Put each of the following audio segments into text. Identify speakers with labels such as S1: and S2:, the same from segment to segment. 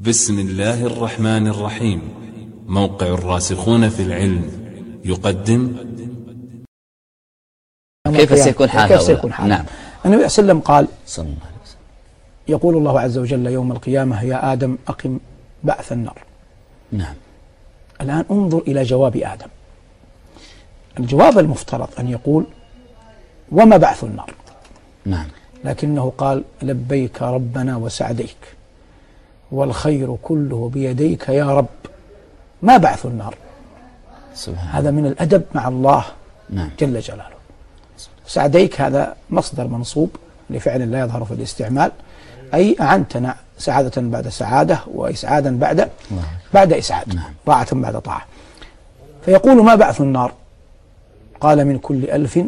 S1: بسم الله الرحمن الرحيم. موقع الراسخون في العلم يقدم
S2: كيف سيكون حال هؤلاء؟
S3: نعم. النبي صلى الله عليه وسلم قال
S2: صلى الله عليه وسلم:
S3: يقول الله عز وجل يوم القيامة: يا آدم أقم بعث النار.
S2: نعم.
S3: الآن انظر إلى جواب آدم. الجواب المفترض أن يقول: وما بعث النار؟
S2: نعم. لكنه
S3: قال: لبيك ربنا وسعديك والخير كله بيديك يا رب، ما بعث النار؟
S2: سبحان.
S3: هذا من الأدب مع الله.
S2: نعم.
S3: جل جلاله. سعديك هذا مصدر منصوب لفعل لا يظهر في الاستعمال، أي أعنتنا سعادة بعد سعادة وإسعادا بعد إسعاد.
S2: نعم.
S3: طاعة بعد طاعة. فيقول: ما بعث النار؟ قال: من كل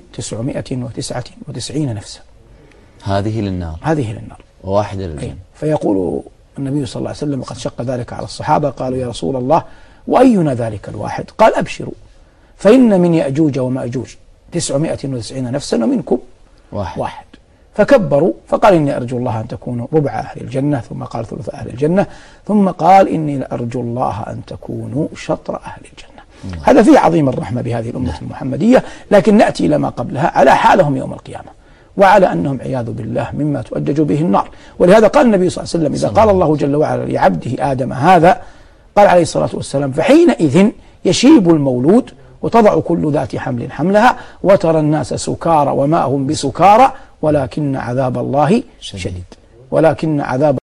S3: 1999 نفسا.
S2: هذه للنار وواحدة للجنة.
S3: فيقول النبي صلى الله عليه وسلم، وقد شق ذلك على الصحابة، قالوا: يا رسول الله وأينا ذلك الواحد؟ قال: أبشروا، فإن من يأجوج ومأجوج 990 نفسا ومنكم واحد. فكبروا، فقال: إني أرجو الله أن تكونوا ربع أهل الجنة، ثم قال ثلث أهل الجنة، ثم قال: إني لأرجو الله أن تكونوا شطر أهل الجنة. هذا فيه عظيم الرحمة بهذه الأمة المحمدية. لكن نأتي إلى ما قبلها على حالهم يوم القيامة، وعلى أنهم عياذ بالله مما تؤجج به النار. ولهذا قال النبي صلى الله عليه وسلم: إذا قال الله جل وعلا لعبده آدم هذا، قال عليه الصلاة والسلام: فحينئذ يشيب المولود وتضع كل ذات حمل حملها وترى الناس سكارى وما هم بسكارى ولكن عذاب الله شديد. ولكن عذاب